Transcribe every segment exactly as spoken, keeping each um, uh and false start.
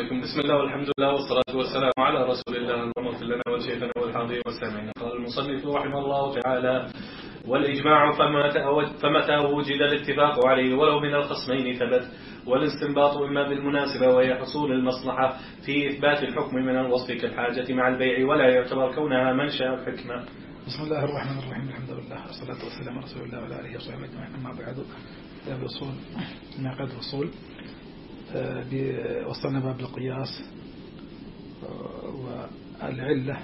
عليكم. بسم الله والحمد لله والصلاة والسلام على رسول الله. اللهم اغفر لنا ولشيخنا والحاضرين والسامعين. قال المصنف رحمه الله تعالى: والإجماع فمتى وجد الاتفاق عليه ولو من الخصمين ثبت، والاستنباط إما بالمناسبة وهي حصول المصلحة في إثبات الحكم من الوصف كالحاجة مع البيع، ولا يعتبر كونها منشأ الحكمة. بسم الله الرحمن الرحيم. الحمد لله والصلاة والسلام على رسول الله وعلى آله وصحبه أجمعين. أما بعد، باب الأصول نعقد الأصول. وصلنا باب القياس والعلة.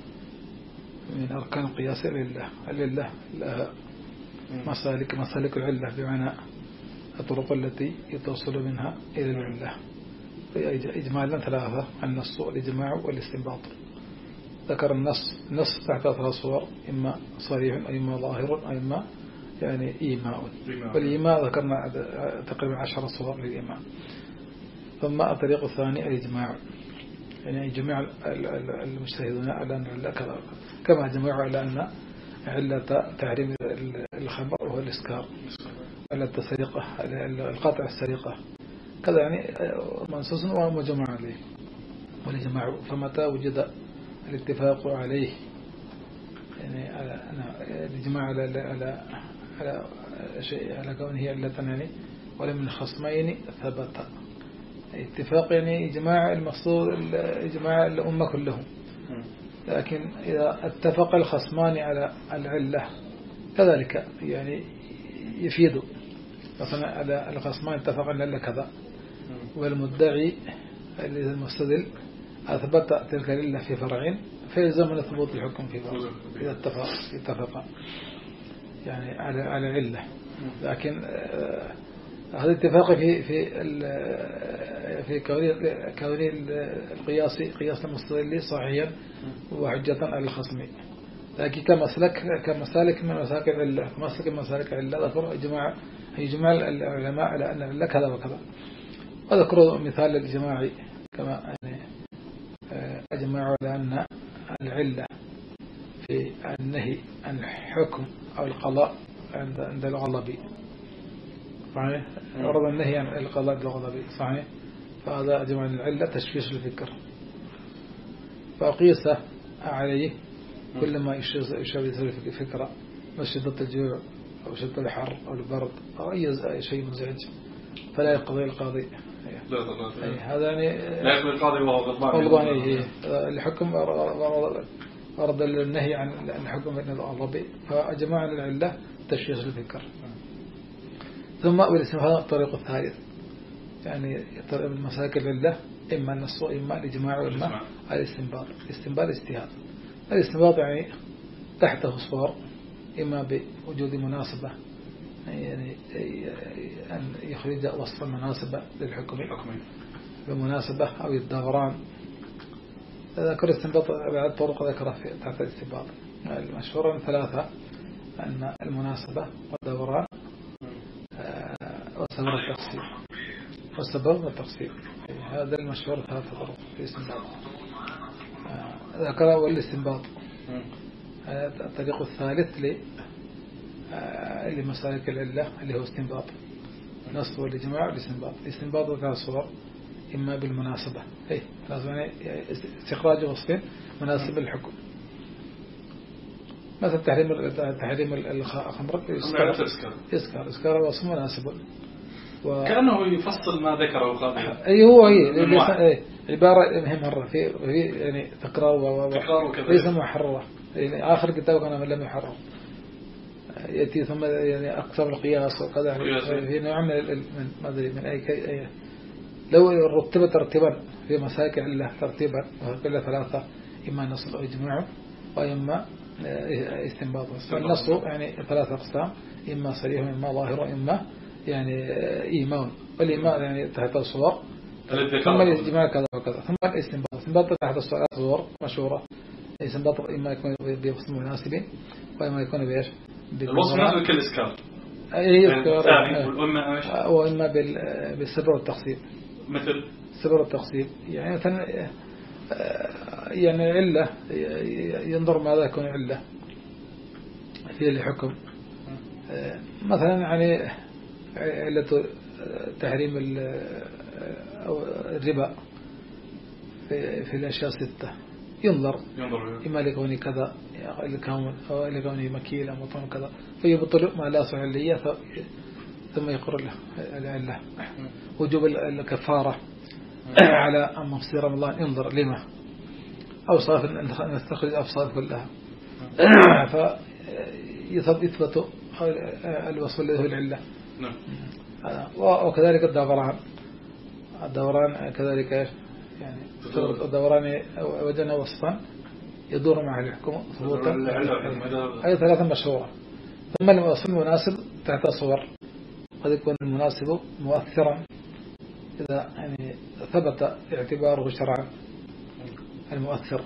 من أركان القياس العلة. العلة لها مسالك مسالك العلة بمعنى الطرق التي يتوصل منها إلى العلة. إجمالا ثلاثة: النص والإجماع والاستنباط. ذكر النص النص تحت ثلاث صور: إما صريح أو إما ظاهر أو إما يعني إيماء. والإيماء ذكرنا تقريبا عشر صور للإيماء. ثم الطريق الثاني الإجماع، يعني جميع المجتهدون على أن العلة كذا، كما جمعوا على أن علة تحريم الخمر وهو الإسكار، علة السرقة، القطع السرقة كذا، يعني منصوص ومجمع عليه. والإجماع فمتى وجد الاتفاق عليه، يعني على الإجماع على على على شيء على كونه علة يعني ولا من خصمين ثبت. اتفاق يعني إجماع المقصود إجماع الأمة كلهم، لكن إذا اتفق الخصمان على العلة كذلك يعني يفيد. مثلا على الخصمان اتفق على العلة كذا، والمدعي الذي المستدل أثبت تلك العلة في فرعين، فيلزم من ثبوت الحكم في فرع إذا اتفق اتفق يعني على على علة. لكن هذا الاتفاق في في في كون القياس قياس المستدل صحيحا وحجة على الخصم، لكن كمسلك كمسالك من مسالك العلة مسلك من مسالك العلة ذكر إجماع يجمع العلماء على أن العلة كذا وكذا. وذكروا مثال الجماعي كما يعني أجمعوا على أن العلة في النهي عن الحكم أو القضاء عند عند الغضب صحيح، عرض النهي عن القضاء بالغضب صحيح، فهذا أجمع العلة تشويش الفكر، فقيس عليه كل ما يشابه الفكرة، من شدة الجوع أو شدة الحر أو البرد أو أي شيء مزعج فلا يقضي القاضي. أي هذا يعني لا يقضي القاضي وهو غضبان. أي الحكم أرد النهي عن الحكم من الغضب، فأجمع العلة تشويش الفكر. ثم هذا الطريق الثالث، يعني مسالك العلة إما النص وإما الإجماع وإما الاستنباط. الاستنباط اجتهاد. الاستنباط يعني تحته صور: إما بوجود مناسبة، يعني أن يخرج وصف المناسبة للحكم بمناسبة، أو الدوران. ذكر الاستنباط بعد طرق ذكرها في تحت الاستنباط. المشهور ثلاثة: أن المناسبة والدوران والسبب والتقسيم والسبب والتقسيم. هذا المشهور ثلاثة طرق في الاستنباط. ذكر والاستنباط الطريق الثالث لمسالك العلة اللي هو استنباط نص والإجماع والاستنباط. الاستنباط ثلاث صور: إما بالمناسبة، أي لازم استخراج وصف مناسب للحكم، مثلا تحريم تحريم الخمر إسكار إسكار إسكار وصف مناسب، و... كأنه يفصل ما ذكره القاضي. أي هو هي عبارة مهم مرة في يعني تكرار و ليس محررة، يعني آخر كتاب كان لم يحرر يأتي ثم يعني أقسام القياس وكذا في نوع من ما أدري من أي كي لو رتبت ترتيبا في مسالك العلة ترتيبا وكل ثلاثة: إما نص أو إجماع وإما استنباط. النص يعني ثلاثة أقسام: إما صريح وإما ظاهر وإما يعني إيمان. والإيمان يعني تحت الصور، ثم الإجماع كذا وكذا، ثم الاستنباط. الاستنباط تحت الصور مشهورة: الاستنباط إما يكون بوصف مناسب وإما يكون بإيش؟ الوصف مناسب كالإسكار. أي إسكار. وإما بالسبب والتقسيم. مثل السبب والتقسيم يعني مثلا يعني علة ينظر ماذا يكون علة في الحكم. مثلا يعني علة تحريم الربا في, في الأشياء ستة ينظر, ينظر إما لكوني كذا لكون أو لكوني مكيل أو مطعم كذا فيبطل ما لا صحيح لي ثم يقر له العلة. وجوب الكفارة على مفسير رمضان ينظر لما أوصاف نستخرج الأوصاف كلها فيثبت الوصف الذي هو العلة. وكذلك الدوران الدوران كذلك يعني الدوران وجدنا وصفا يدور معه الحكم ثبوتا أي ثلاثة مشهورة. ثم الوصف المناسب تحت صور قد يكون المناسب مؤثرا إذا يعني ثبت اعتباره شرعا المؤثر,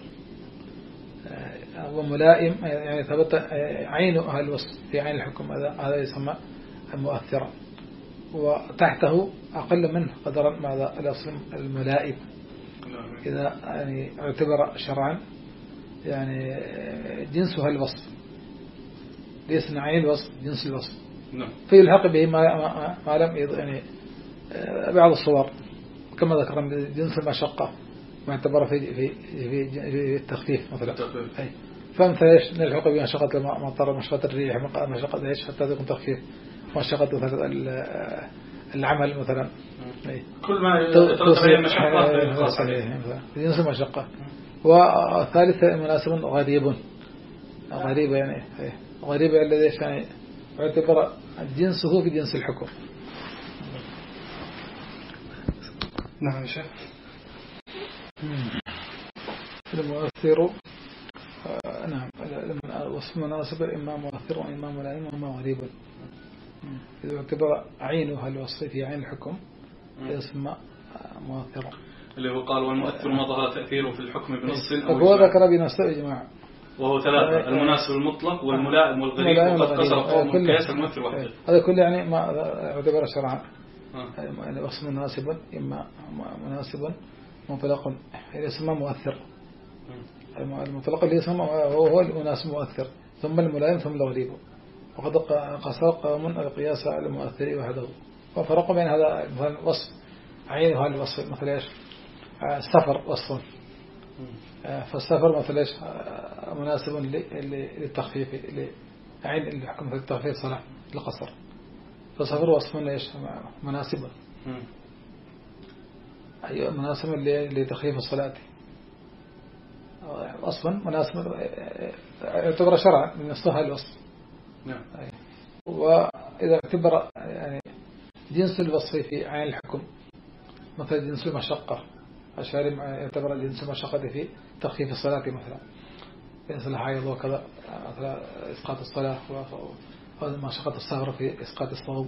وملائم يعني ثبت عينه الوصف في عين الحكم هذا يسمى المؤثرا, وتحته أقل منه قدرا ماذا الأصل الملائم إذا يعني اعتبر شرعا يعني جنسها الوصف ليس عين الوصف جنس الوصف فيلحق به ما, ما, ما لم يعني بعض الصور كما ذكرنا جنس المشقة ما اعتبر في في في, في التخفيف مثلا. فمثل ايش نلحق به مشقة المطر مشقة الريح مشقة ايش حتى يكون تخفيف مشقة العمل مثلا. كل ما يترتب مشقة جنس المشقة. وثالثا مناسب غريب غريب يعني غريب الذي يعني يعتبر جنسه في جنس الحكم. نعم شيخ. المؤثر نعم وصف مناسب إما مؤثر وإما ملائم وإما غريب. إذا اعتبر عينها الوصف في عين الحكم يسمى مؤثر. اللي هو قال والمؤثر ما ظهر تأثيره في الحكم بنص أو هو ذكر بنص إجماع وهو ثلاثة المناسب المطلق والملائم والغريب وقد قصر قوم قياس المؤثر وحده. هذا كله يعني ما اعتبر شرعا يعني وصف مناسب إما مناسب مطلق اللي يسمى مؤثر. المطلق اللي يسمى هو المناسب مؤثر ثم الملائم ثم الغريب. وقد قصر قوم القياس على المؤثر وحده وفرقوا بين هذا مثلا وصف عين هذا الوصف مثل ايش السفر وصف فالسفر مثل ايش مناسب للتخفيف عين اللي حكم في التخفيف صلاة القصر فالسفر وصف ايش مناسب أيوة مناسب لتخفيف الصلاة وصفا مناسب يعتبر شرعا من الصحة الوصف. وإذا اعتبر يعني جنس الوصف في عين الحكم مثل جنس المشقة الشارع يعتبر جنس المشقة في تخفيف الصلاة مثلا جنس الحيض وكذا مثلا إسقاط الصلاة أو مشقة السهر في إسقاط الصوم.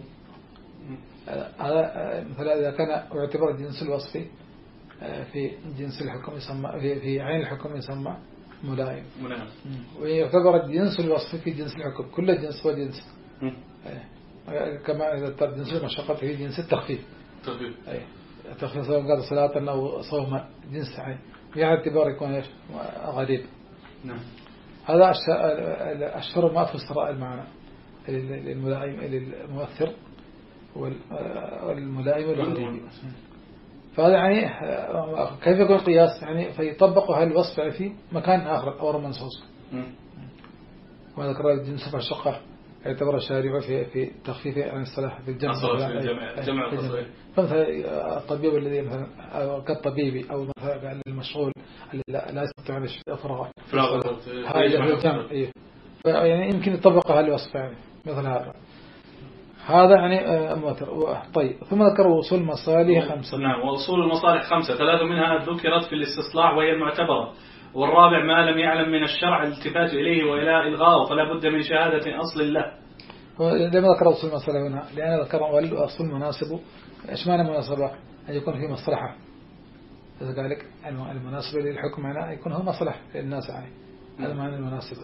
هذا مثلا إذا كان يعتبر جنس الوصف في جنس الحكم يسمى في, في عين الحكم يسمى ملائم. ملائم. ويعتبر جنس الوصف في جنس الحكم كل جنس وجنس كما إذا جنس المشقة في جنس التخفيف. تخفيف. التخفيف سواء كان صلاة أو صوما جنس عين باعتبار يكون إيش غريب. نعم. هذا الشر ما فسر المعنى للملائم للمؤثر والملائم والغريب. فهذا يعني كيف يكون القياس يعني فيطبق هذا الوصف في مكان آخر أو منصوص. وهذا ذكر الجنس المشقة يعتبر الشارع في في تخفيف عن الصلاة في الجمع جمع فمثلا الطبيب الذي مثلا كالطبيب أو مثلا المشغول لا يستطيع أن يفرغ هذا الجمع يعني يمكن يطبق هذا الوصف يعني مثل هذا هذا يعني مؤثر. طيب ثم ذكر وصول مصالح خمسة. نعم وأصول المصالح خمسة ثلاث منها ذكرت في الاستصلاح وهي المعتبرة والرابع ما لم يعلم من الشرع الالتفات إليه وإلى إلغاءه فلا بد من شهادة أصل له. لما ذكر وصول المصالح هنا لأن ذكر والأصل المناسب إيش معنى مناسبة أن يكون في مصلحة لذلك المناسب للحكم هنا يكون هو مصلحة للناس يعني هذا معنى المناسبة.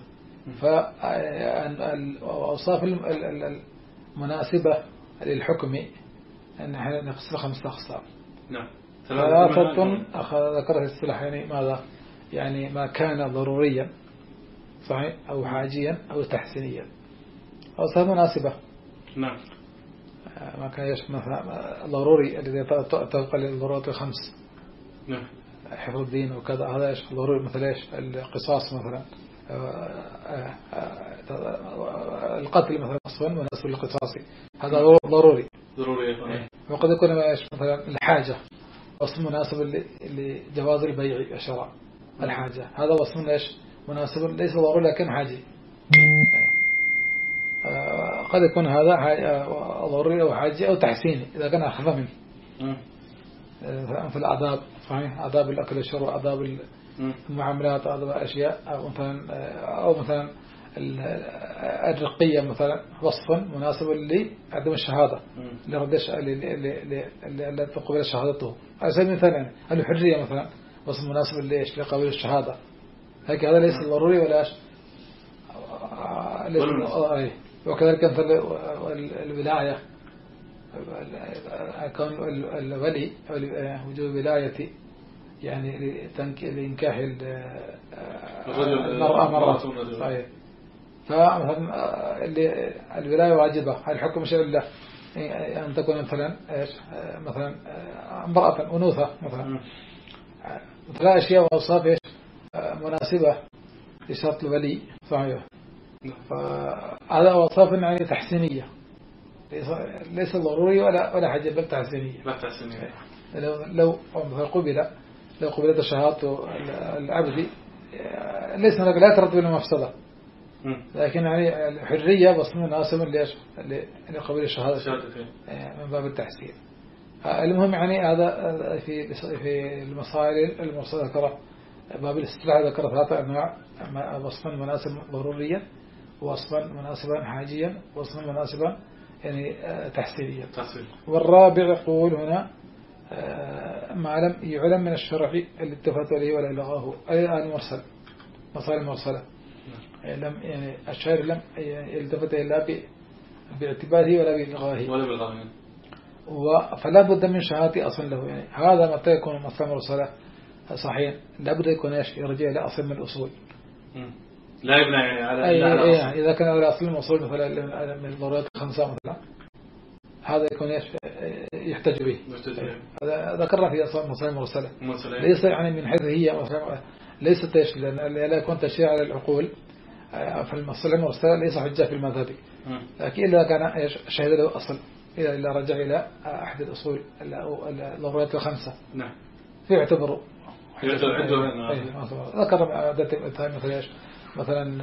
فأوصاف مناسبة للحكم أن احنا نقسم خمسة أقسام. نعم. ثلاثة ذكرها الصلاح يعني ماذا يعني ما كان ضروريا صحيح أو حاجيا أو تحسينيا أوصاف مناسبة. نعم. ما كان يش مثلا ضروري الذي تبقى للضرورات الخمس. نعم. حفظ الدين وكذا هذا إيش ضروري. مثل إيش القصاص مثلا القتل مثلا أصلا مناسب للقصاص هذا هو ضروري ضروري. وقد يكون إيش مثلا الحاجة أصلا مناسب لجواز البيع والشراء. الحاجة هذا أصلا إيش مناسب ليس ضروري لكن حاجي. قد يكون هذا ضروري أو حاجي أو تحسيني إذا كان أخف منه في الآداب صحيح آداب الأكل والشرب آداب المعاملات آداب أشياء أو مثلا أو مثلا الرقية مثلا وصفا مناسب لعدم الشهادة لردش اللي تقبل شهادته على سبيل المثال يعني الحرية مثلا وصف مناسب لإيش لقبول الشهادة هيك هذا ليس ضروري ولا ليس وكذلك مثل الولاية كون الولي وجود ولاية يعني لإنكاح المرأة مرة صحيح. فمثلا الولاية واجبة الحكم شيء الله أن تكون مثلا إيش مثلا امرأة أنوثة مثلا مثلا أشياء وأوصاف إيش مناسبة لشرط الولي صحيح. فهذا وصف يعني تحسينية ليس ضروري ولا ولا حاجة بل تحسينية. بل تحسينية. لو لو قبل لو قبلت شهادة العبد ليس هناك لا ترتب له مفسدة لكن يعني الحرية بس مناسب ليش لقبول الشهادة من باب التحسين. المهم يعني هذا في في المصائل المرسلة ذكره باب الاستطلاع ذكر ثلاثة أنواع وصفا مناسب ضروريا وصفا مناسبا حاجيا وصفا مناسبا يعني تحسينيا. والرابع يقول هنا ما لم يعلم من الشرع اللي اتفقت عليه ولا إلغاه أي المرسل مصائل المرسلة لم يعني الشارع لم يلتفت إلا باعتباره ولا بإلغاه ولا بإلغاه فلا بد من شهادة أصل له يعني هذا متى يكون مصائل مرسلة صحيح لا بد يكون ايش يرجع إلى أصل من الأصول لا يبنى يعني على أي أي يعني إذا كان على أصل الأصول مثلا من الضرورات الخمسة مثلا هذا يكون ايش يحتاج به. هذا ذكرنا في أصل مصائل مرسلة ليس يعني من حيث هي ليست ايش لأن لا يكون تشريع على العقول في المصائل المرسلة ليس حجة في المذهب لكن إذا كان ايش شهد له أصل إذا رجع إلى أحد الأصول الضرورات الخمسة نعم فيعتبروا ذكر مثلا ايش مثلا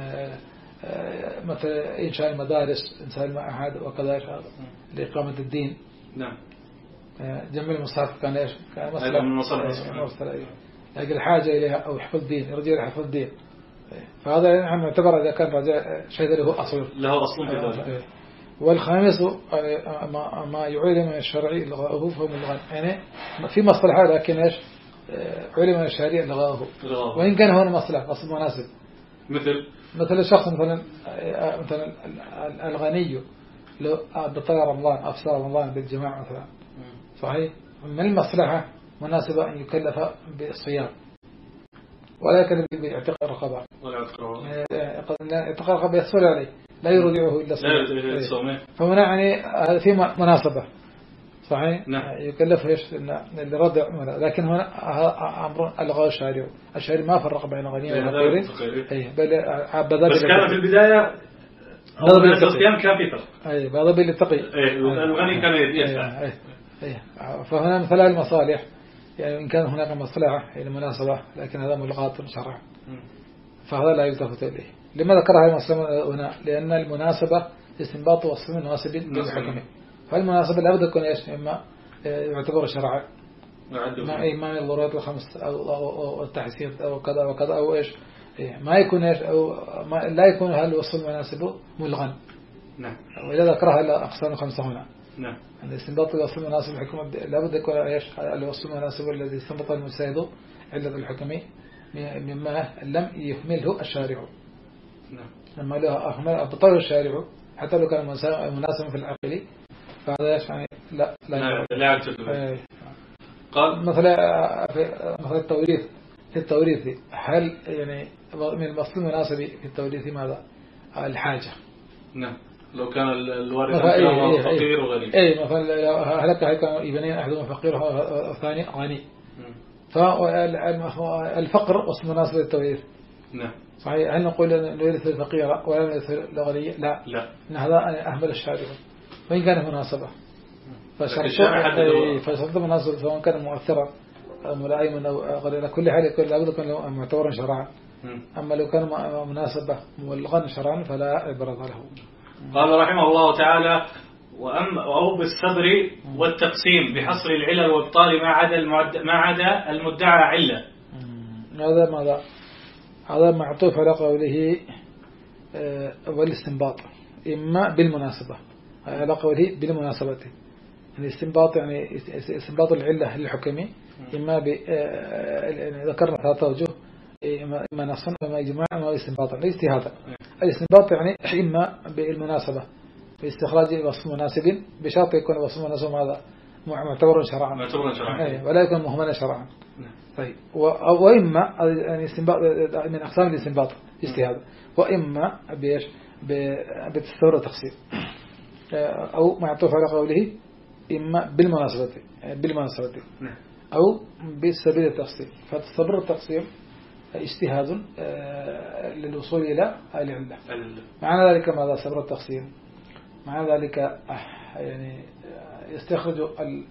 مثلا إنشاء المدارس إنشاء المعهد وكذا لإقامة الدين. نعم جمع المصحف كان ايش كان مثلا لكن الحاجة إليها أو حفظ الدين يرجع إلى حفظ الدين فهذا يعني يعتبر إذا كان رجع شهد له أصل له أصل في ذلك. والخامس ما ما يعلم من الشرعي إلغاؤه فهو ملغى يعني في مصلحة لكن ايش علم من الشرعي إلغاؤه وإن كان هنا مصلحة أصل مناسب مثل مثل الشخص مثلا مثلا الغني لو بطلع رمضان أفسر رمضان بالجماعة مثلا صحيح من المصلحة مناسبة أن يكلف بالصيام ولا يكلف باعتقاء الرقبة ولا اعتقاء الرقبة يسهل عليه لا يرجعه إلا الصوم فهنا يعني هذا في مناسبة صحيح نعم. يكلف ايش لرد لكن هنا امر الغاء الشارع الشارع ما فرق بين الغني والفقير اي بل بس كان في البدايه هذا الصيام كان في فرق اي هذا بالتقي اي الغني كان يدفع اي اي فهنا مثلا المصالح يعني ان كان هناك مصلحه يعني مناسبه لكن هذا ملغاة شرع فهذا لا يلتفت اليه. لما ذكرها المسلم هنا لان المناسبه استنباط وصف مناسب للحكم فالمناسبة لابد تكون ايش اما يعتبر شرعا ما اي ما الضرورات الخمس او التحسين او كذا وكذا او ايش ما يكون ايش او ما لا يكون هل الوصف المناسب ملغا. نعم. واذا ذكرها الاقسام الخمسه هنا نعم عند استنباط الوصف المناسب الحكم لابد يكون ايش الوصف المناسب الذي استنبط المجتهد علة الحكم مما لم يكمله الشارع. نعم. لما له اكمل ابطل الشارع حتى لو كان مناسب في العقل فهذا يعني لا لا لا يعتبر. قال مثلا مثلا التوريث في التوريث هل يعني من المصل المناسب في التوريث ماذا الحاجة. نعم. لو كان الوارث أيه فقير وغني اي مثلا هلك هيكون ابنين احدهما فقير والثاني غني فالفقر وصف مناسب للتوريث. نعم. صحيح. هل نقول نورث الفقير ولا نورث الغني؟ لا. لا. إن هذا أهمل الشارع وإن كان مناسبة. فشرط فشرط مناسب سواء كان مؤثرا أو ملائما أو غير، كل حال يكون لابد يكون معتبرا شرعا. أما لو كان مناسبة مبلغا شرعا فلا عبرة له. قال رحمه الله تعالى: وأما أو بالصبر والتقسيم بحصر العلل وابطال ما عدا ما عدا المدعى علة. هذا ماذا؟ هذا معطوف على قوله والاستنباط، إما بالمناسبة على قوله بالمناسبة. يعني استنباط يعني استنباط العلة للحكم، إما ب ذكرنا ثلاثة وجوه، إما نصا وإما إجماعا وإما استنباطا الاجتهادا. الاستنباط يعني إما بالمناسبة باستخراج وصف مناسب بشرط يكون وصف مناسب هذا معتبر شرعا معتبر شرعا ولا يكون مهملا شرعا. طيب. وإما يعني استنباط من أقسام الاستنباط اجتهاد، وإما بإيش بالتصور والتقسيم، أو معطوف على قوله إما بالمناسبة بالمناسبة أو بالسبيل التقسيم. فالتصور والتقسيم اجتهاد للوصول إلى العلة. معنى ذلك ماذا؟ صبر التقسيم معنى ذلك يعني يستخرج ال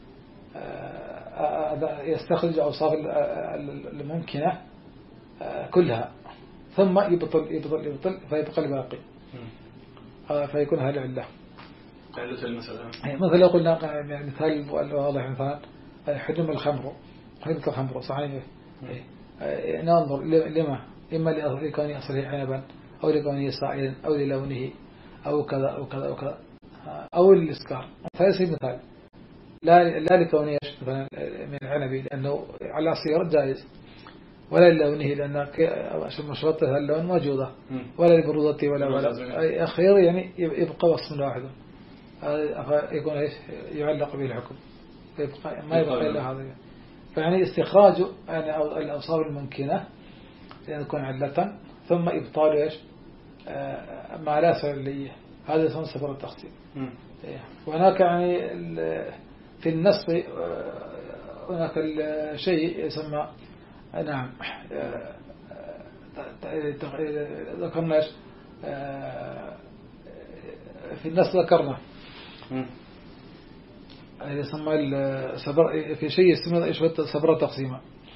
يستخرج أوصاف الممكنة كلها ثم يبطل يبطل يبطل فيبقى الباقي فيكون هذا العلة. علة المسألة مثلا قلنا مثال واضح، مثلا حجم الخمر حجم الخمر صحيح. ننظر لما إما لكونه أصله عنبا أو لكونه سائلا أو للونه أو كذا أو كذا أو كذا أو الإسكار. فيصير مثال لا لا لكونه مثلا من العنبي لأنه على صيغة جائز، ولا للونه لأن مشروطها اللون موجودة، ولا لبرودته ولا ولا أخير يعني يبقى وصف واحد يكون إيش يعلق به الحكم، يبقى ما يبقى إلا هذا. فيعني استخراج يعني الأوصاف الممكنة يكون علة ثم إبطال إيش ما لا سبب، هذا يسمى صبر التقسيم. وهناك يعني في النص هناك الشيء يسمى نعم ذكرنا إيش في النص ذكرنا يسمى الصبر في شيء يسمى إيش صبر التقسيم،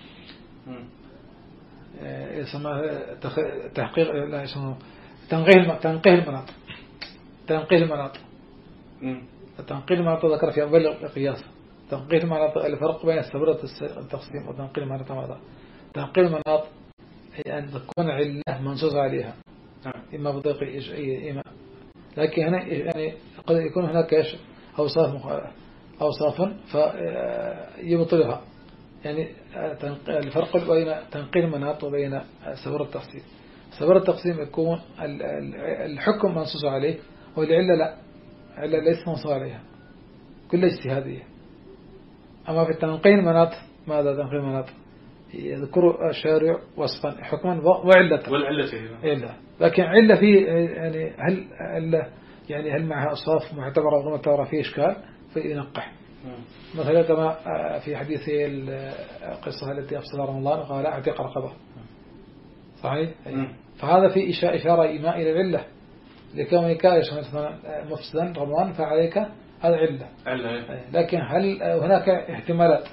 يسمى تحقيق لا يسمى تنقيح تنقيح المناط تنقيح المناط تنقيح المناط ذكر في أول القياس. تنقيح المناط الفرق بين صبر التقسيم وتنقيح المناط ماذا؟ تنقيح المناط هي أن تكون علة منصوص عليها إما بطريق إيجابية، لكن هنا يعني قد يكون هناك إيش أوصاف أوصاف فيبطلها. يعني الفرق بين تنقيح المناط وبين صبر التقسيم. صبر التقسيم يكون الحكم منصوص عليه والعلة لا، علة ليس منصوص عليها كل اجتهادية. أما في التنقيح المناط ماذا؟ تنقيح المناط يذكر الشارع وصفا حكما وعلة والعلة إلا، لكن علة فيه يعني هل علة يعني هل معها أصواف معتبرة وغير معتبرة فيه إشكال فينقح. مثلا كما في حديث القصة التي أفصل رمضان قال اعتق رقبة صحيح. فهذا في إشارة إيماء إلى العلة لكونك مفسدا رمضان فعليك هذا علة. لكن هل هناك احتمالات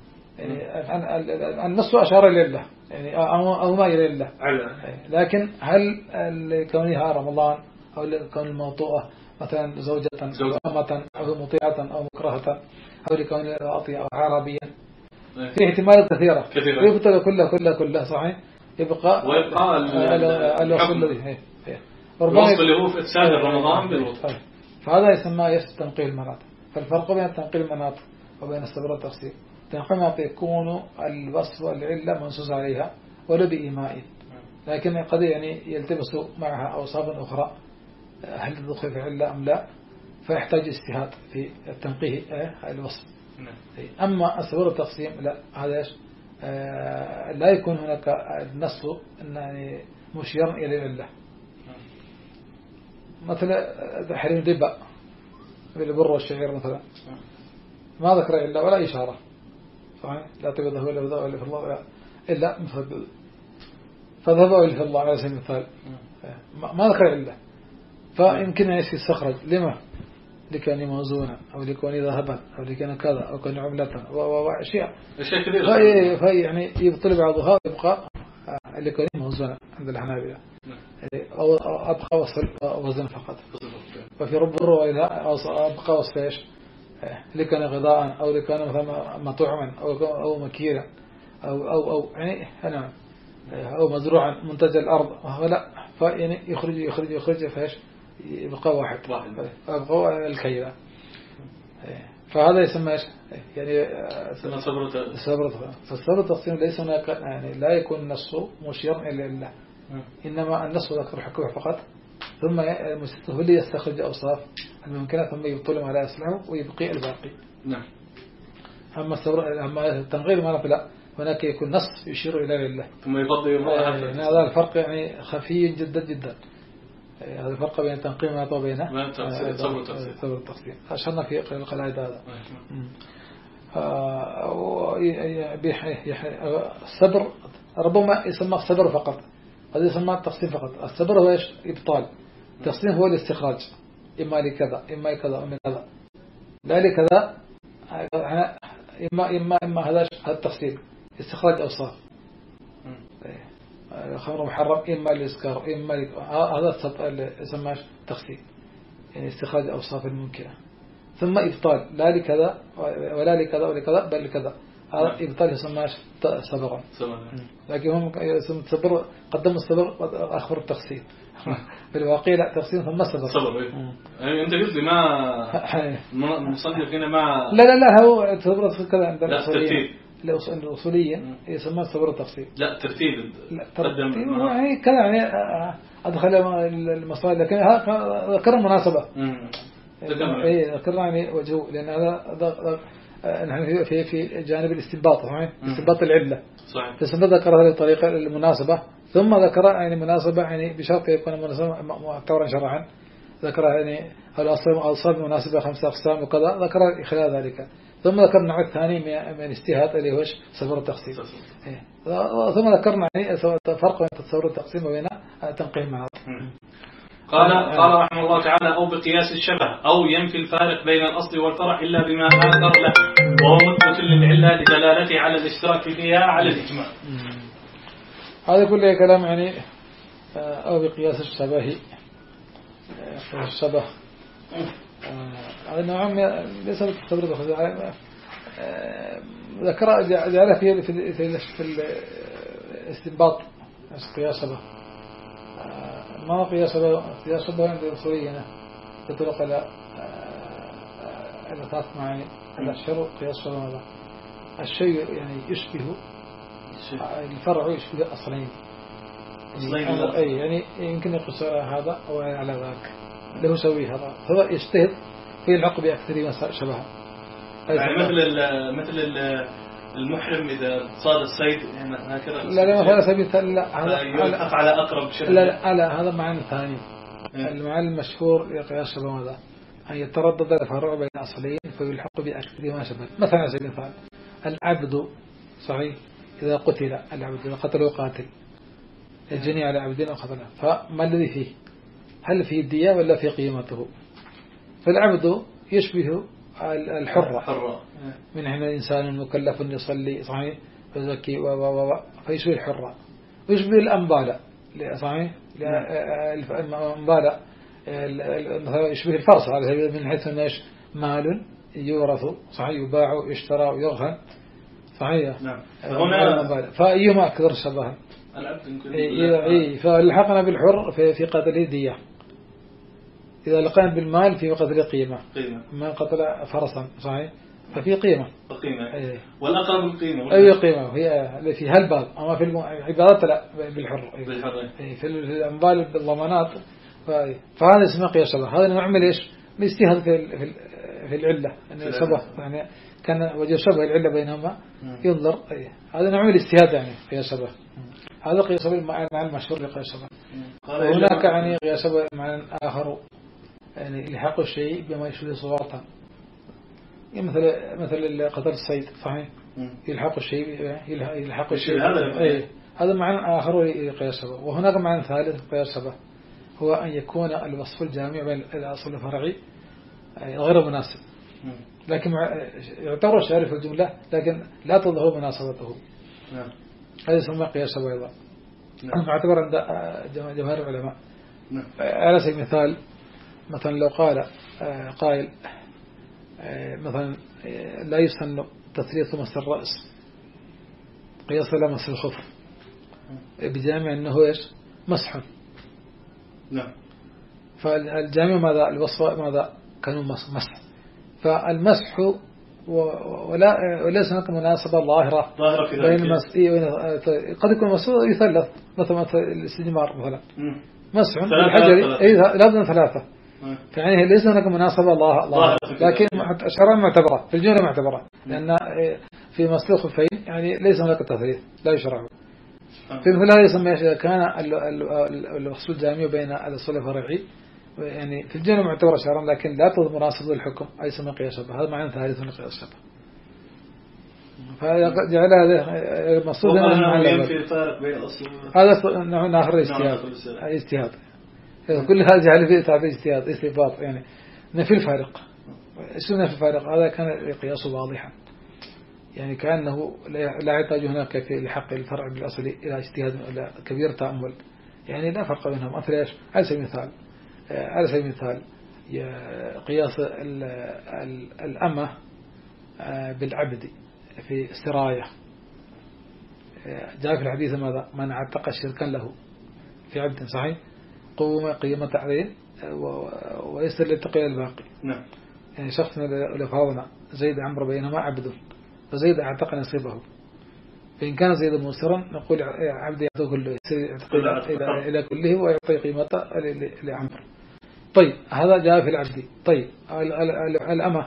يعني النص أشار إلى العلة يعني أو ما إلى العلة، لكن هل لكونها رمضان أو لكون الموطوءة مثلا زوجة أو أمة أو مطيعة أو مكرهة أو لكون أطيع أو عربيا في احتمالات كثيرة يبطل كله كله كله صحيح. يبقى ويبقى الوصل الذي الوصل اللي هو في إفساد رمضان بالوصل. فهذا يسمى تنقيح المناط. فالفرق بين تنقيح المناط وبين الصبر والتقسيم تنقيح المناط يكون الوصف والعلة منصوص عليها ولو بإيماء، لكن قد يعني يلتبس معها أوصاف أخرى هل تدخل في علة أم لا، فيحتاج اجتهاد في التنقيح الوصف. أما الصبر والتقسيم لا، هذا إيش آه لا يكون هناك النص يعني مشيرا إلى العلة. مثلا تحريم الربا بالبر والشعير مثلا ما ذكر علة ولا إشارة، صحيح لا تبيض ذهب ولا ذهب ولا في الله إلا مثل فذهب ولا في الله على سبيل المثال ما ذكر إلا فيمكن أن يستخرج لما لكان موزونا أو لكون ذهبا أو لكان كذا أو كان عملة وأشياء أشياء كثيرة فهي, فهي يعني يبطل بعضها يبقى لكون موزونا عند الحنابلة أو أبقى وصل وزن فقط. وفي رب الرواية أبقى وصل إيش لكان غذاء أو لكان مثلا مطعما أو أو مكيلا أو أو أو يعني أنا أو مزروعا منتج الأرض لا فيعني يخرج يخرج يخرج فايش يبقى واحد يبقى الكيلة فهذا يسمى يعني صبر فالصبر التقسيم ليس هناك يعني لا يكون النص مشيرا إلا لله إنما النص ذكر حكمه فقط ثم المستثنى هو اللي يستخرج أوصاف الممكنة ثم يبطل على أصله ويبقي الباقي. نعم. أما الصبر أما التنغير ما لا هناك يكون نص يشير إلى لله ثم يفضل يعني هذا الفرق يعني خفي جدا جدا. هذا الفرق بين التنقيم وبين صبر التقسيم أشرنا في القواعد هذا. الصبر ربما يسمى الصبر فقط هذا يسمى التقسيم فقط. الصبر هو إيش إبطال التقسيم هو الاستخراج إما لكذا إما كذا إما كذا لا لكذا إما إما إما هذا التقسيم استخراج أوصاف الخمر محرم إما الإسكار إما هذا يسمى تقسيم يعني استخراج أوصاف الممكنة ثم إبطال لا لكذا ولا لكذا ولا كذا بل لكذا هذا إبطال يسمى صبرا لكن هم يسمى صبر قدم الصبر أخبر التقسيم في الواقع لا تقسيم ثم صبر صبر يعني أنت قلت ما مصنف هنا ما لا لا لا هو صبر كذا عند الأصوليين الأصوليين يسمى صبر التقسيم لا ترتيب لا ترتيب يعني كذا يعني أدخل المصائب لكن ذكر المناسبة إيه ذكر يعني وجهه لأن هذا نحن في في جانب الاستنباط صحيح استنباط العلة صحيح فسنذكر هذه الطريقة المناسبة ثم ذكر يعني مناسبة يعني بشرط يكون مناسبة معتبرا شرعا ذكر يعني الأصل مناسبة خمسة أقسام وكذا ذكر خلال ذلك ثم ذكرنا النوع الثاني من اجتهاد اللي هو صبر التقسيم إيه. ثم ذكرنا يعني فرق بين تصور التقسيم وبين تنقيم معه. قال قال رحمه الله تعالى أو بقياس الشبه أو ينفي الفارق بين الأصل والفرع إلا بما آثر له وهو مثبت للعلة لدلالته على الاشتراك فيها على الإجماع. هذا كله كلام يعني أو بقياس الشبه الشبه هذا نوع ليس بالتصور ذكر جعله في في في الاستنباط قياس شبه ما هو قياس شبه قياس شبه عند الأصوليين تطلق على على ثلاث معاني الشر قياس شبه هذا الشيء يعني يشبه الفرع يشبه أصلين أي يعني يمكن يقص هذا أو على ذاك له سوي هذا هذا يجتهد في العقب أكثر ما شبهه يعني مثل مثل المحرم إذا صاد الصيد يعني هكذا لا لا مثلا سبيل لا هذا على أقرب شبه لا لا لا هذا معنى ثاني المعنى المشهور يقياس شبه هذا أن يتردد الفرع بين أصلين فيلحق بأكثر ما شبه مثلا سبيل مثال العبد صحيح إذا قتل العبد إذا قتله قاتل الجني على عبدين أو قتله فما الذي فيه هل فيه الدية ولا في قيمته فالعبد يشبه الحرة من هنا إنسان مكلف يصلي صحيح ويزكي و و و فيشبه الحرة ويشبه الأنبالة صحيح الأنبالة يشبه الفرس على من حيث أنه مال يورث صحيح يباع ويشترى ويرهن صحيح نعم فأيهما أكثر شبها إيه فلحقنا بالحر في في قتله دية إذا لقينا بالمال في قتل قيمة ما قتل فرسا صحيح ففي قيمة قيمة إيه. والأقرب القيمة أي قيمة هي في هالباب أما في العبادات لا بالحر إيه. بالحر إيه. في الأموال بالضمانات فهذا اسمه قياس شبه هذا نعمل إيش نجتهد في في العلة يعني شبه يعني كان وجه شبه العلة بينهما ينظر إيه. هذا نعمل اجتهاد يعني قياس شبه هذا قياس شبه المعنى المشهور لقياس شبه وهناك يعني قياس شبه معنى آخر يعني الحق الشيء بما يشبه صورته مثل مثل قتل الصيد صحيح يلحق الشيء يلحق الشيء هذا أي هذا معنى آخر قياس شبه. وهناك معنى ثالث قياس شبه هو أن يكون الوصف الجامع بين الأصل الفرعي غير مناسب، لكن يعتبر شارع في الجملة لكن لا تظهر مناسبته. هذا يسمى قياس شبه أيضا. معتبر عند جماهير العلماء. على سبيل المثال مثلا لو قال قائل مثلا لا يسن تثليث مس الرأس قياس على مس الخف بجامع أنه إيش مسح. نعم. فالجامع ماذا الوصف ماذا كانوا مسح، فالمسح ولا وليس هناك مناسبة ظاهرة بين المسح. قد يكون المسح يثلث مثلا الاستجمار مثلا مسح بالحجر لا بد ثلاثة، يعني ليس هناك مناسبة ظاهرة لكن شرعا معتبرة في الجملة معتبرة لأن في مسح الخفين يعني ليس هناك تثليث لا يشرع. في مثل هذا يسمى إذا كان الوصف الجامع بين الأصل الفرعي يعني في الجملة معتبرة شرعا لكن لا تظهر مناسبة للحكم أي يسمى قياس شبه. هذا معنى ثالث من قياس شبه. فجعل هذا مقصود هذا نوع آخر اجتهاد اجتهاد كل هذا جعل فيه تعبير اجتهاد استنباط يعني نفي الفارق. شو نفي الفارق؟ هذا كان قياسه واضحا يعني كأنه لا يحتاج هناك في لحق الفرع بالأصل إلى اجتهاد إلى كبير تأمل، يعني لا فرق بينهم. مثل إيش؟ على سبيل المثال على سبيل المثال قياس الأمة بالعبد في السراية جاء في الحديث ماذا؟ من اعتق شركا له في عبد صحيح قوم قيمة عليه ويسر للتقي الباقي. نعم. يعني شخص من الفاونا زيد عمرو بينما عبد فزيد اعتق نصيبه، فإن كان زيد موسرا نقول عبد يعطيه كله إلى إلى كله ويعطي قيمته لعمرو. طيب هذا جاء في العبد. طيب الأمة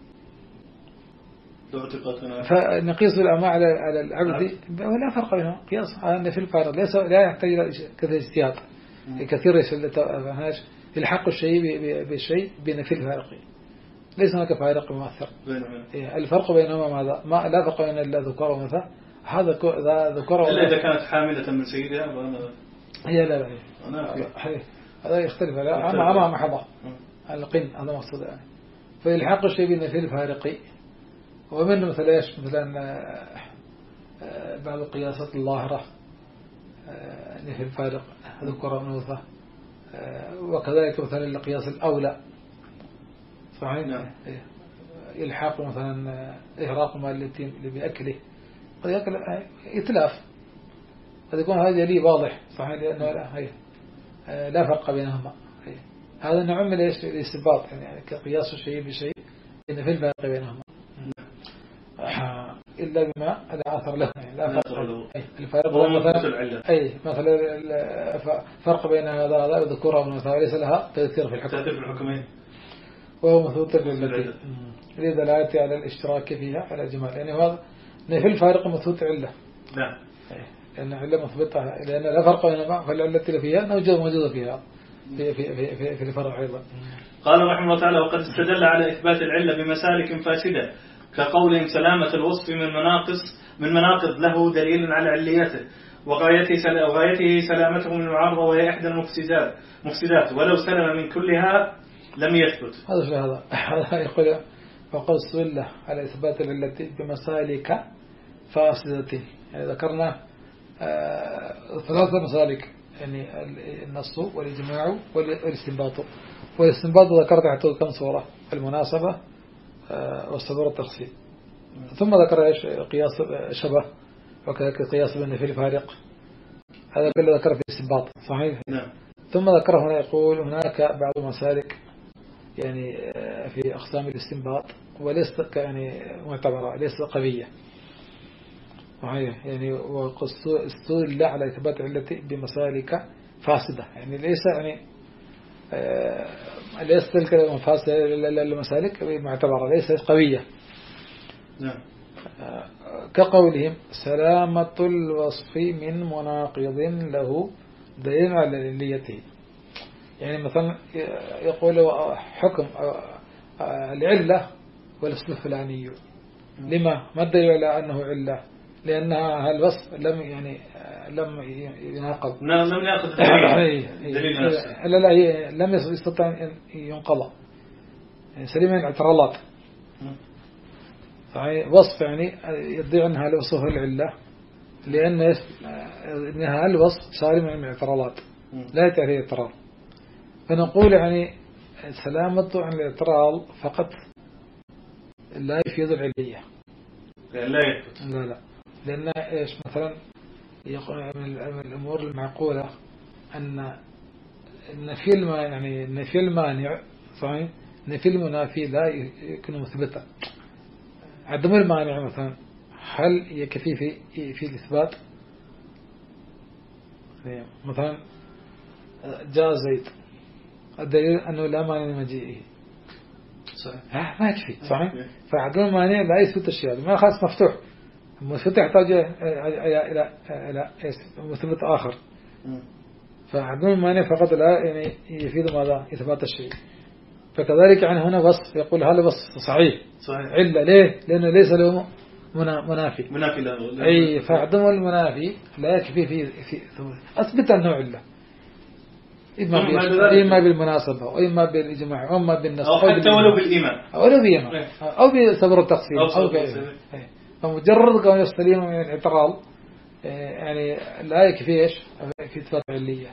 فنقيس الأمة على على العبد ولا فرق بينهم قياس أن في الفارق ليس لا يحتاج إلى كثير اجتهاد كثير يلحق الشيء بالشيء بنفي الفارق ليس هناك فارق مؤثر. الفرق بينهما ماذا؟ ما لا فرق بين الذكر والأنثى. هذا ذكر إلا إذا كانت حاملة من سيدها هي لا لا هذا يختلف لا أما أما محضة القن هذا مقصود يعني. فيلحق الشيء بنفي الفارق ومن مثل إيش مثلا بعض قياسات الظاهرة نفي الفارق ذكر وأنثى، وكذلك مثلا القياس الأولى صحيح. نعم. يلحق مثلا إهراق مال اليتيم اللي بأكله قد يأكل إتلاف قد يكون هذا لي واضح صحيح لأنه لا, لا فرق بينهما. هذا نوع من الاستنباط يعني كقياس الشيء بشيء إن في الفرق بينهما إلا بما لا أثر له يعني لا فرق له. الفرق مثلا أي مثلا فرق بين هذا هذا وذكورها والأنثى ليس لها تأثير في الحكم تأثير في الحكمين وهو مثبت للتي لدلالة على الاشتراك فيها على جمال يعني هذا نفي الفارق مثبت علة. نعم. لأن علة مثبتة لأن لا فرق بينهما فالعلة التي فيها موجودة موجودة فيها في في في في, في الفرع أيضا. قال رحمه الله تعالى وقد استدل على إثبات العلة بمسالك فاسدة كقول سلامة الوصف من مناقص من مناقض له دليل على عليته وغايته وغايته سلامته من المعارضة وهي إحدى المفسدات مفسدات ولو سلم من كلها لم يثبت. هذا شو هذا هذا يقول وقد استدل على إثبات العلة بمسالك فاسدة يعني ذكرنا آه ثلاثة مسالك يعني النص والإجماع والاستنباط. والاستنباط ذكرت حتى كم صورة المناسبة آه والصدور التخصيص ثم ذكر قياس شبه وكذلك قياس بين في الفارق هذا كله ذكر في الاستنباط صحيح. نعم. ثم ذكر هنا يقول هناك بعض المسالك يعني في أقسام الاستنباط وليست يعني معتبرة ليست قوية صحيح يعني واستدل على إثبات علته بمسالك فاسدة يعني ليس يعني آه ليس تلك المفاسدة المسالك معتبرة ليست قوية. نعم. آه كقولهم سلامة الوصف من مناقض له دليل على عليته يعني مثلا يقول حكم العلة والاسم الفلاني لما ما الدليل على أنه علة؟ لأنها الوصف لم يعني لم يناقض. نعم لم يأخذ دليل نفسه. لا لا لم يستطع أن ينقض يعني سليم من الاعتراضات. صحيح وصف يعني يدعي أنها الوصف العلة لأن إنها الوصف سالم من الاعتراضات لا يتعري اعتراض. فنقول يعني سلامة عن الاعتراض فقط لا يفيد العلية. لا يثبت. لا لا لأن إيش مثلا من الأمور المعقولة أن نفي المانع يعني نفي المانع صحيح نفي المنافي لا يكون مثبتا. عدم المانع مثلا هل يكفي في في الإثبات؟ مثلا جاء زيد الدليل أنه لا مانع لمجيئه صحيح ما يكفي صحيح. فعدم المانع لا يثبت الشيء ما خاص مفتوح مثبت يحتاج إلى إلى إلى مثبت آخر. فعدم المانع فقط لا يعني يفيد ماذا إثبات الشيء. فكذلك يعني هنا وصف يقول هذا وصف صحيح صحيح علة ليه؟ لأنه ليس له منافي منافي له. أي فعدم المنافي لا يكفي في في أثبت أنه علة إما إما بالمناسبة وإما بالإجماع وإما بالنص أو حتى ولو بالإيمان أو ولو بالإيمان أو بصبر التقسيم أو كذا. فمجرد كون يستلم من الاعتراض يعني لا يكفي إيش في إثبات علية.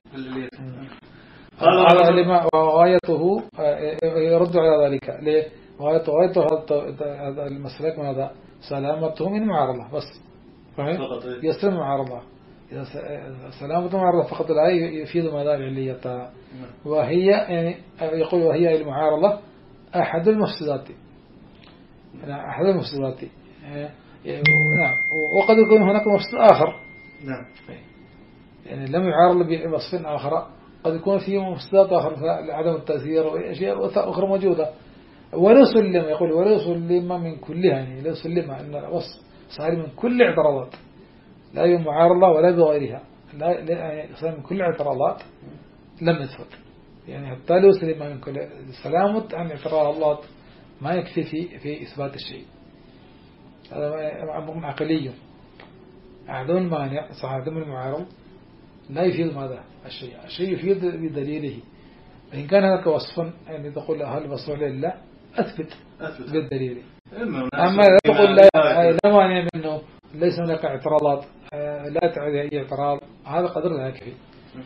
هذا لما وغايته يرد على ذلك ليه غايته غايته هذا المسلك ماذا سلامته من معارضة بس صحيح يسلم معارضة. إذا سلامته معارضة فقط لا يفيد ماذا العلية وهي يعني يقول وهي المعارضة أحد المفسدات أحد المفسدات نعم. وقد يكون هناك مفسد آخر نعم يعني لم يعارض بوصف آخر قد يكون فيه مفسدات آخر عدم التأثير وأشياء أخرى موجودة. ولو سلم يقول ولو سلم من كلها يعني لو سلم أن الوصف صار من كل اعتراضات لا بمعارضة ولا بغيرها لا يعني من كل اعتراضات لم يثبت يعني حتى لو سلم من كل سلامة عن اعتراضات ما يكفي في في إثبات الشيء. هذا أمر عقلي. عدم المانع صح عدم المعارض لا يفيد ماذا الشيء الشيء يفيد بدليله. إن كان هناك وصفا يعني تقول هل وصف لله أثبت أثبت بالدليل. أما لا تقول لا لا مانع منه ليس هناك اعتراضات لا تعد أي اعتراض هذا قدر لا يكفي.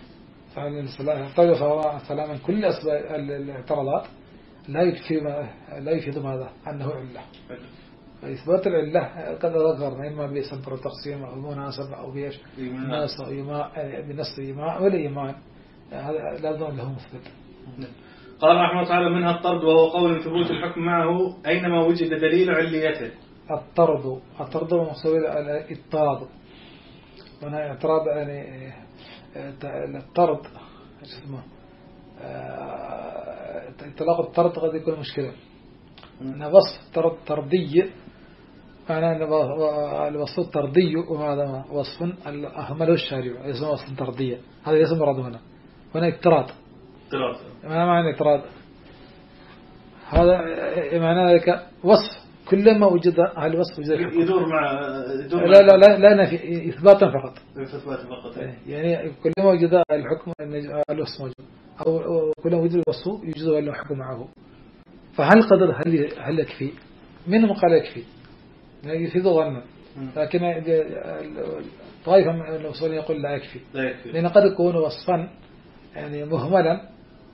فالسلام سلام من كل أسباب الاعتراضات لا يكفي لا يفيد ماذا أنه علة. فإثبات العلة قد ذكرنا إما بسبب التقسيم أو المناسبة أو بيش الناس أو إيمان بنص إيمان ولا إيمان هذا لازم له مثبت. قال رحمه الله تعالى منها الطرد وهو قول ثبوت الحكم معه أينما وجد دليل عليته. الطرد الطرد مقصود على الطرد هنا اعتراض يعني الطرد ايش اسمه اطلاق الطرد قد يكون مشكلة. أن وصف طرد طردي معناه أن الوصف الطردي وهذا وصف أهمله الشارع اسمه وصف طردية هذا اسم مراد هنا هنا اعتراض اعتراض ما معنى اعتراض هذا معناه ذلك وصف كلما وجد هل وصف وجد يدور مع يدور لا لا لا لا نفي إثباتا فقط إثباتا فقط يعني كلما وجد الحكم الوصف موجود أو كلما وجد الوصف يجوز له حكم معه. فهل قدر هل هل يكفي منهم قال يكفي يفيد ظنا لكن طائفة من الأصول يقول لا يكفي لأن قد يكون وصفا يعني مهملا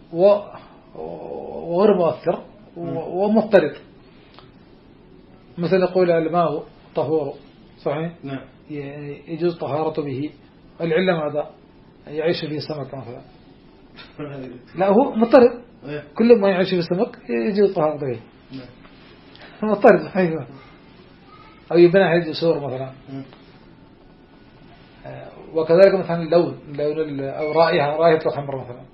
وغير مؤثر ومضطرد. مثل يقول الماء طهور صحيح يجوز طهارة به العلة ماذا يعيش فيه السمك مثلا لا هو مضطرد كل ما يعيش في السمك يجوز طهارة به مضطرد أيوة. أو يبنى عليه جسور مثلا وكذلك مثلا اللون لون أو رائحة رائحة الخمر مثلا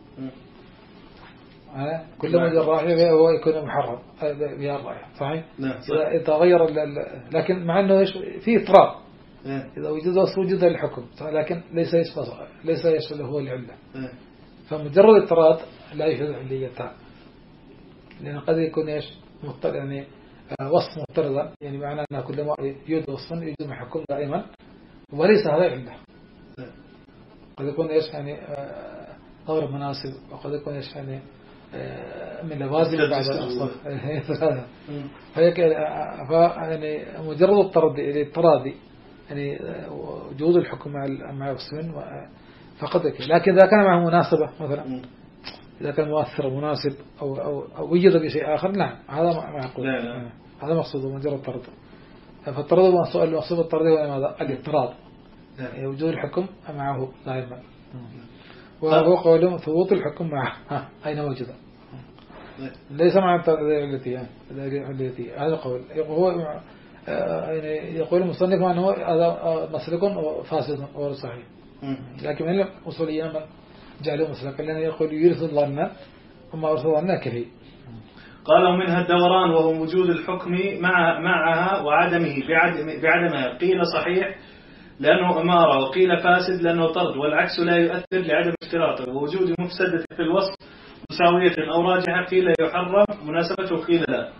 كل ما جاء الرائحة هو يكون محرم بها الرائحة صحيح إذا تغير لكن مع أنه فيه اضطراب إذا وجد وجد الحكم لكن ليس ليس يشمل هو العلة. فمجرد اضطراب لا يفيد عليتها لأن قد يكون إيش مضطر يعني وصف مفترضا، يعني معناه أن كلما يوجد وصف يوجد محكوم دائما، وليس هذا عنده. قد يكون إيش يعني غير مناسب، وقد يكون إيش يعني من لوازم بعض الأوصاف هذا. فهيك يعني مجرد التردي التراضي يعني وجود الحكم مع مع وصفين فقط يكفي. لكن إذا كان معه مناسبة مثلا، إذا كان مؤثر مناسب أو أو أو وجد بشيء آخر، نعم هذا معقول، هذا مقصود مجرد ترد. فالترد المقصود الترد هو ماذا؟ الاضطراد، يعني وجود الحكم معه دائما. وهو قولهم ثبوت الحكم معه أين وجد، ليس مع التي التي هذا قول. هو يعني يقول المصنف أنه هذا مسلك فاسد غير صحيح، لكن من أصوليا من جعله مسلك لأنه يقول يرث الظن وما أرث الظن كفي. قالوا منها الدوران وهو وجود الحكم مع معها وعدمه بعدم بعدمها، قيل صحيح لأنه أمارة، وقيل فاسد لأنه طرد، والعكس لا يؤثر لعدم اشتراطه، ووجود مفسدة في الوصف مساوية أو راجحة قيل يحرم مناسبته قيل لا.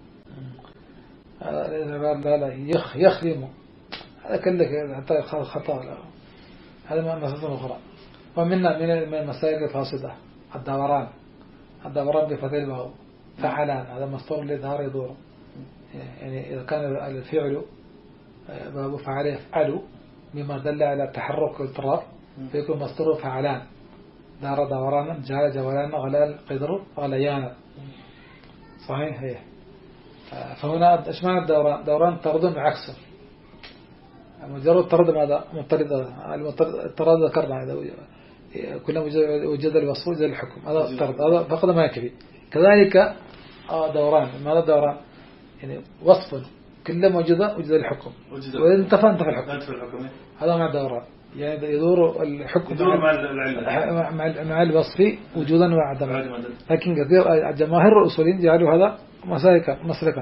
لا لا يخ يخرم هذا كله حتى خطأ، هذا مسألة أخرى. ومنها من المسائل الفاسدة الدوران، الدوران بفتح الواو فعلان، هذا مصدر لظهر يدور، يعني إذا كان الفعل باب فعل يفعل مما دل على تحرك واضطراب فيكون مصدره فعلان، دار دورانا جال جولان غلال قدر غليانا. صحيح هي. فهنا ايش معنى الدوران؟ دوران طرد عكسه، مجرد طرد ماذا؟ مضطرد. الطرد ذكرنا إذا كلما وجد الوصف وجد الحكم، هذا الطرد، هذا فقط ما يكفي. كذلك دوران، ماذا دوران؟ يعني وصف كلما وجد وجد الحكم، وإذا انتفى انتفى الحكم، هذا مع دوران، يعني يدور الحكم يدور مع مع مع الوصف وجودا وعدما. لكن كثير جماهير الأصوليين جعلوا هذا مسلكا مسلكا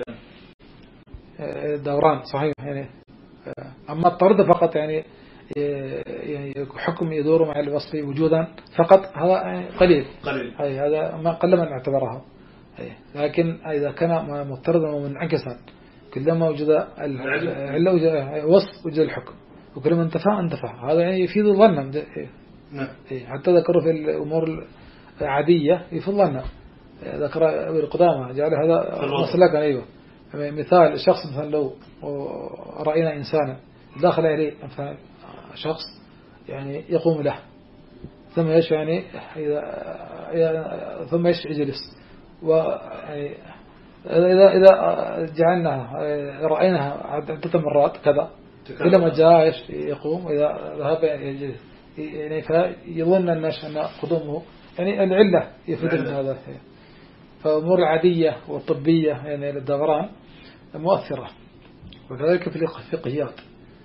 دوران صحيح. يعني أما الطرد فقط يعني يعني حكم يدور مع الوصف وجودا فقط، هذا قليل قليل هذا ما قل من اعتبرها. لكن إذا كان مضطردا ومنعكسا كلما وجد العلة وجد وصف وجد الحكم، وكلما انتفى انتفى، هذا يعني يفيد الظن. حتى ذكروا في الأمور العادية يفيد الظن، ذكر ابن قدامة جعل هذا مسلكا. أيوه مثال الشخص مثلا لو رأينا إنسانا داخل عليه مثلا شخص يعني يقوم له ثم يش يعني إذا ثم يش يجلس، ويعني إذا إذا جعلناها رأيناها عدة مرات كذا كلما جاء يقوم وإذا ذهب يجلس، يعني فيظن الناس أن قدومه يعني العلة يفيد من هذا. فالأمور العادية والطبية يعني الدوران مؤثرة، وكذلك في الفقهيات،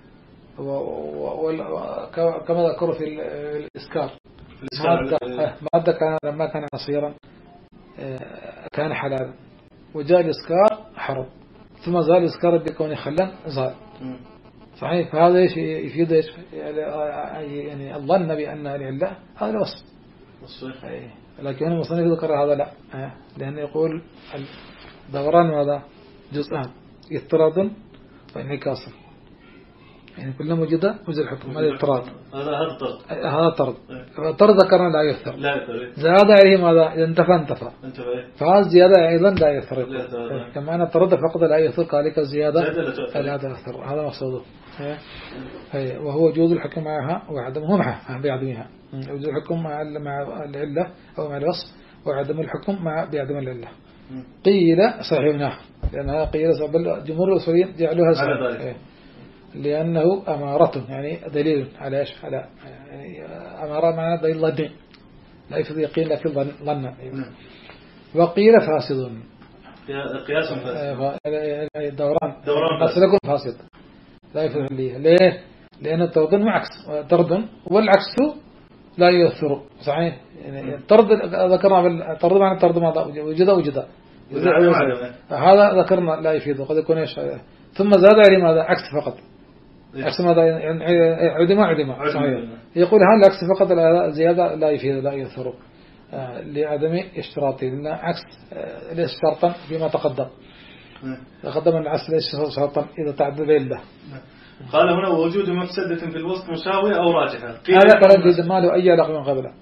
كما ذكروا في الإسكار مادة, مادة كان لما كان عصيرا كان حلالا، وجاء الإسكار حرم، ثم زال الإسكار بكونه خلا زال. صحيح. فهذا ايش يفيد ايش يعني الظن بأن العلة هذا الوصف، لكن المصنف ذكر هذا لا، لأنه يقول الدوران هذا جزءان اضطراد وانعكاس، يعني كلما وجد وجد الحكم. هذا اضطراد، هذا هذا طرد، هذا طرد. الطرد ذكرنا لا يؤثر، زاد عليه ماذا؟ إذا انتفى انتفى، فهذا زيادة أيضا لا يؤثر. كما أن الطرد فقط لا يؤثر كذلك الزيادة لا تؤثر، هذا مقصوده. وهو وجود الحكم معها وعدمه معها بعدمها، وجود الحكم مع مع العلة أو مع الوصف، وعدم الحكم مع بعدم العلة. قيل صحيح، لأنها قيل بل جمهور الأصوليين جعلوها صحيح، لأنه أمارة يعني دليل على إيش؟ على يعني أمارة معنى دليل ظن، لا يفيد يقين لكن ظن. وقيل فاسد، قياس فاسد، دوران مسلك فاسد لا يفيد ليه. ليه؟ لأن الطرد معكس، طرد والعكس لا يؤثر. صحيح. يعني الطرد ذكرنا بالطرد معنى الطرد ماذا؟ وجد وجد هذا ذكرنا لا يفيد، وقد يكون ايش. ثم زاد عليه ماذا؟ عكس فقط، عكس ماذا؟ يعني عدم عدم. صحيح. يقول هذا العكس فقط، زيادة لا يفيد لا يؤثر لعدم اشتراطه، لأن عكس ليس شرطا فيما تقدم. قدم العسل إيش شرطا إذا تعدد إلا. قال هنا وجود مفسدة في الوسط مساوية أو راجحة. هذا تردد ما له أي علاقة من قبله.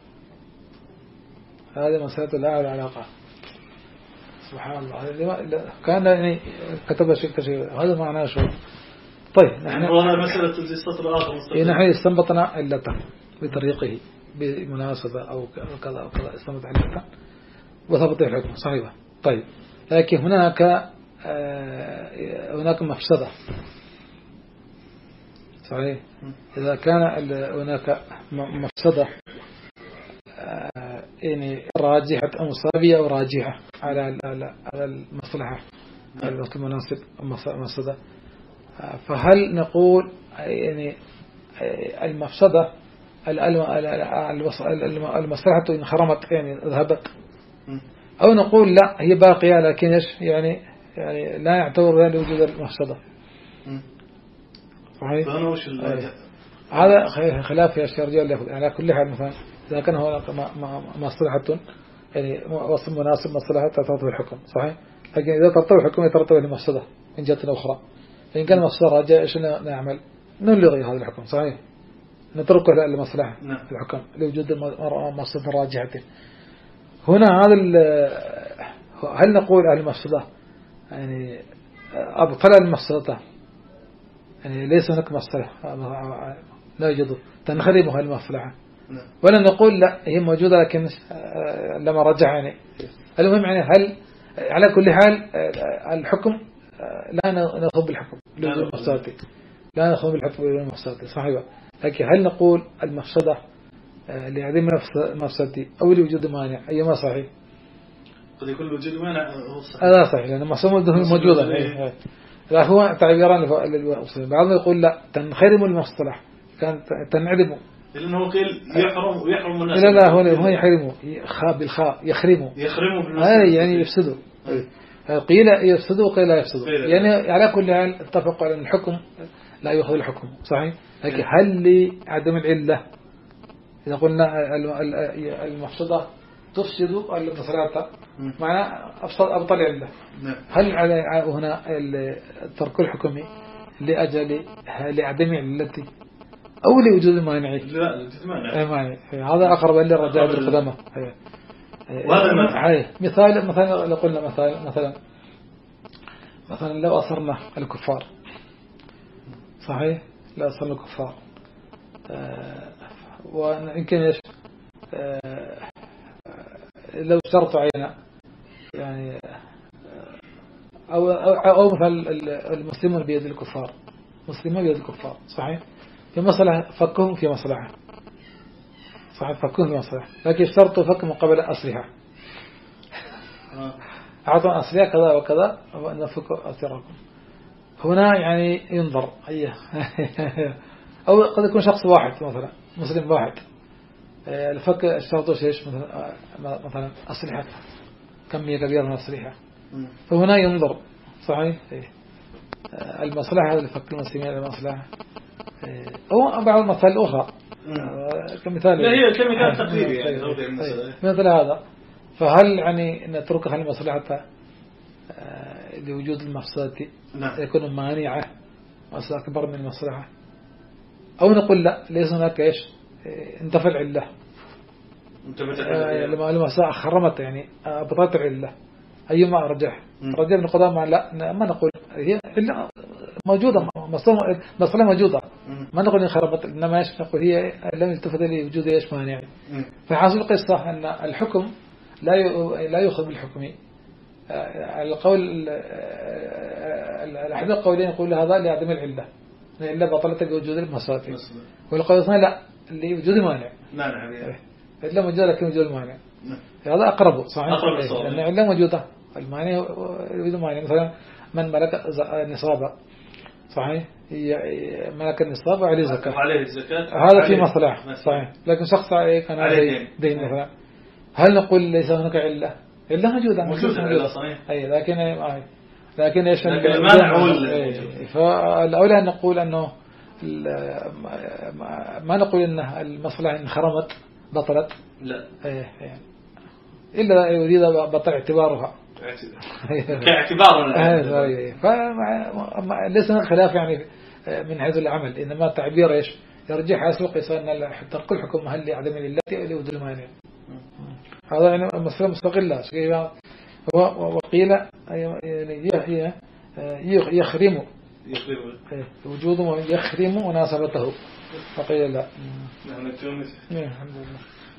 هذه مسألة لا علاقة. سبحان الله. كان يعني كتب شيء كثير. هذا معناه شو؟ طيب نحن هذا مسألة السطر آخر. نحن استنبطنا علته بطريقه بمناسبة أو كذا أو كذا استنبط علته وثبت الحكم صحيح. طيب لكن هناك هناك مفسدة صحيح. إذا كان هناك مفسدة يعني راجحة أو مساوية أو راجحة على على المصلحة الوقت المناسب المفسدة، فهل نقول يعني المفسدة المصلحة إن خرمت يعني ذهبت، أو نقول لا هي باقية لكن إيش يعني يعني لا يعتبر ذلك وجود المفسدة. صحيح. هذا خلاف يا شيخ رجال. على كل حال مثلا إذا كان هناك مصلحة يعني وصف مناسب مصلحة ترتبط الحكم صحيح، لكن إذا ترتبط الحكم يترتب المفسدة من جهة أخرى. فإن كان مفسدة راجعة إيش نعمل؟ نلغي هذا الحكم صحيح، نتركه للمصلحة الحكم لوجود مفسدة راجعة. هنا هذا هل نقول أهل المفسدة يعني أبطل المفسدة يعني ليس هناك مصلحة لا يوجد تنخرمها المصلحة، ولا نقول لا هي موجودة لكن لما رجع يعني. المهم يعني هل على كل حال الحكم لا نأخذ بالحكم لوجود المفسدة، لا نأخذ بالحكم لوجود المفسدة صحيح. لكن هل نقول المفسدة لعدم المفسدة أو لوجود مانع أيما صحيح؟ قد يكون وجود مانع هو صحيح. هذا صحيح لأن المفسدة موجودة. لا هو تعبيران للمفسدة. بعضهم يقول لا تنخرم المصطلح كان تنعدم لأنه قيل يحرم ويحرم الناس. لا لا هو هو يحرمه خاء بالخاء يخرمه يخرمه بالناس يعني يفسده. قيل يفسده وقيل لا يفسده يعني على كل حال اتفقوا على أن الحكم لا يأخذ الحكم صحيح. لكن هل لعدم العلة إذا قلنا المفسدة تفسد المصلحة معناه أفسد أبطل علة، هل على هنا ترك الحكم لأجل لعدم علته أو لوجود مانع؟ لا لوجود مانع. هذا أقرب للرجاء بالقدامى. وهذا مثال مثلا لو قلنا مثلا مثلا مثلا لو أصرنا الكفار صحيح، لا أصرنا الكفار ويمكن إيش لو شرط عينا يعني أو أو, أو مثلا المسلمون بيد الكفار مسلمون بيد الكفار صحيح، في مصلحة فكهم في مصلحة صحيح فكهم في مصلحة، لكن شرط فك مقابل أسلحة أعطوا أسلحة كذا وكذا نفك أسركم. هنا يعني ينظر أيه أو قد يكون شخص واحد مثلا مسلم واحد الفك الشرط ايش مثلا مثلا أسلحة كمية كبيرة من الأسلحة، فهنا ينظر صحيح المصلحة هذا الفك المسلمين المصلحة أو بعض المثال الأخرى كمثال لا هي كمثال تقريبي يعني مثل هذا. فهل يعني نتركها المصلحة لوجود المفسدة يكون مانعة مصلحة أكبر من المصلحة، أو نقول لا ليس هناك إيش انتفع العلة لما المساء خرمت يعني بطاطع العلة أيما أرجح رجع من القدام لا ما نقول هي علة موجودة مصلحة موجودة ما نقول إن خربت إنما إيش نقول هي لم يلتفت لوجود إيش مانع. فحاصل القصة أن الحكم لا لا يؤخذ بالحكم القول الأحد القولين يقول هذا لعدم العلة إلا بطلت وجود المصادر، والقول الثاني لا لوجود مانع مانع إلا موجود لكن وجود المانع هذا أقرب صحيح أقرب الصواب لأن العلة موجودة المانع وجود مانع. مثلا من ملك النصاب صحيح ملك النصاب وعليه زكاة وعليه الزكاة هذا في مصلحة صحيح، لكن شخص كان عليه دين مثلا هل نقول ليس هناك علة؟ علة موجودة موجودة صحيح أي لكن لكن إيش المانع هو فالأولى أن نقول أنه ما نقول أن المصلحة انخرمت بطلت لا يعني إلا يريد بطل اعتبارها كاعتبارنا فليس خلاف يعني من حيث العمل، إنما التعبير إيش يرجح أسوق يصير ترك الحكم هل لعدم العلة أو لوجود المانع. هذا يعني مسألة مستقلة. وقيل هي يخرم وجوده يخرم مناسبته، فقيل لا. نعم. الحمد لله.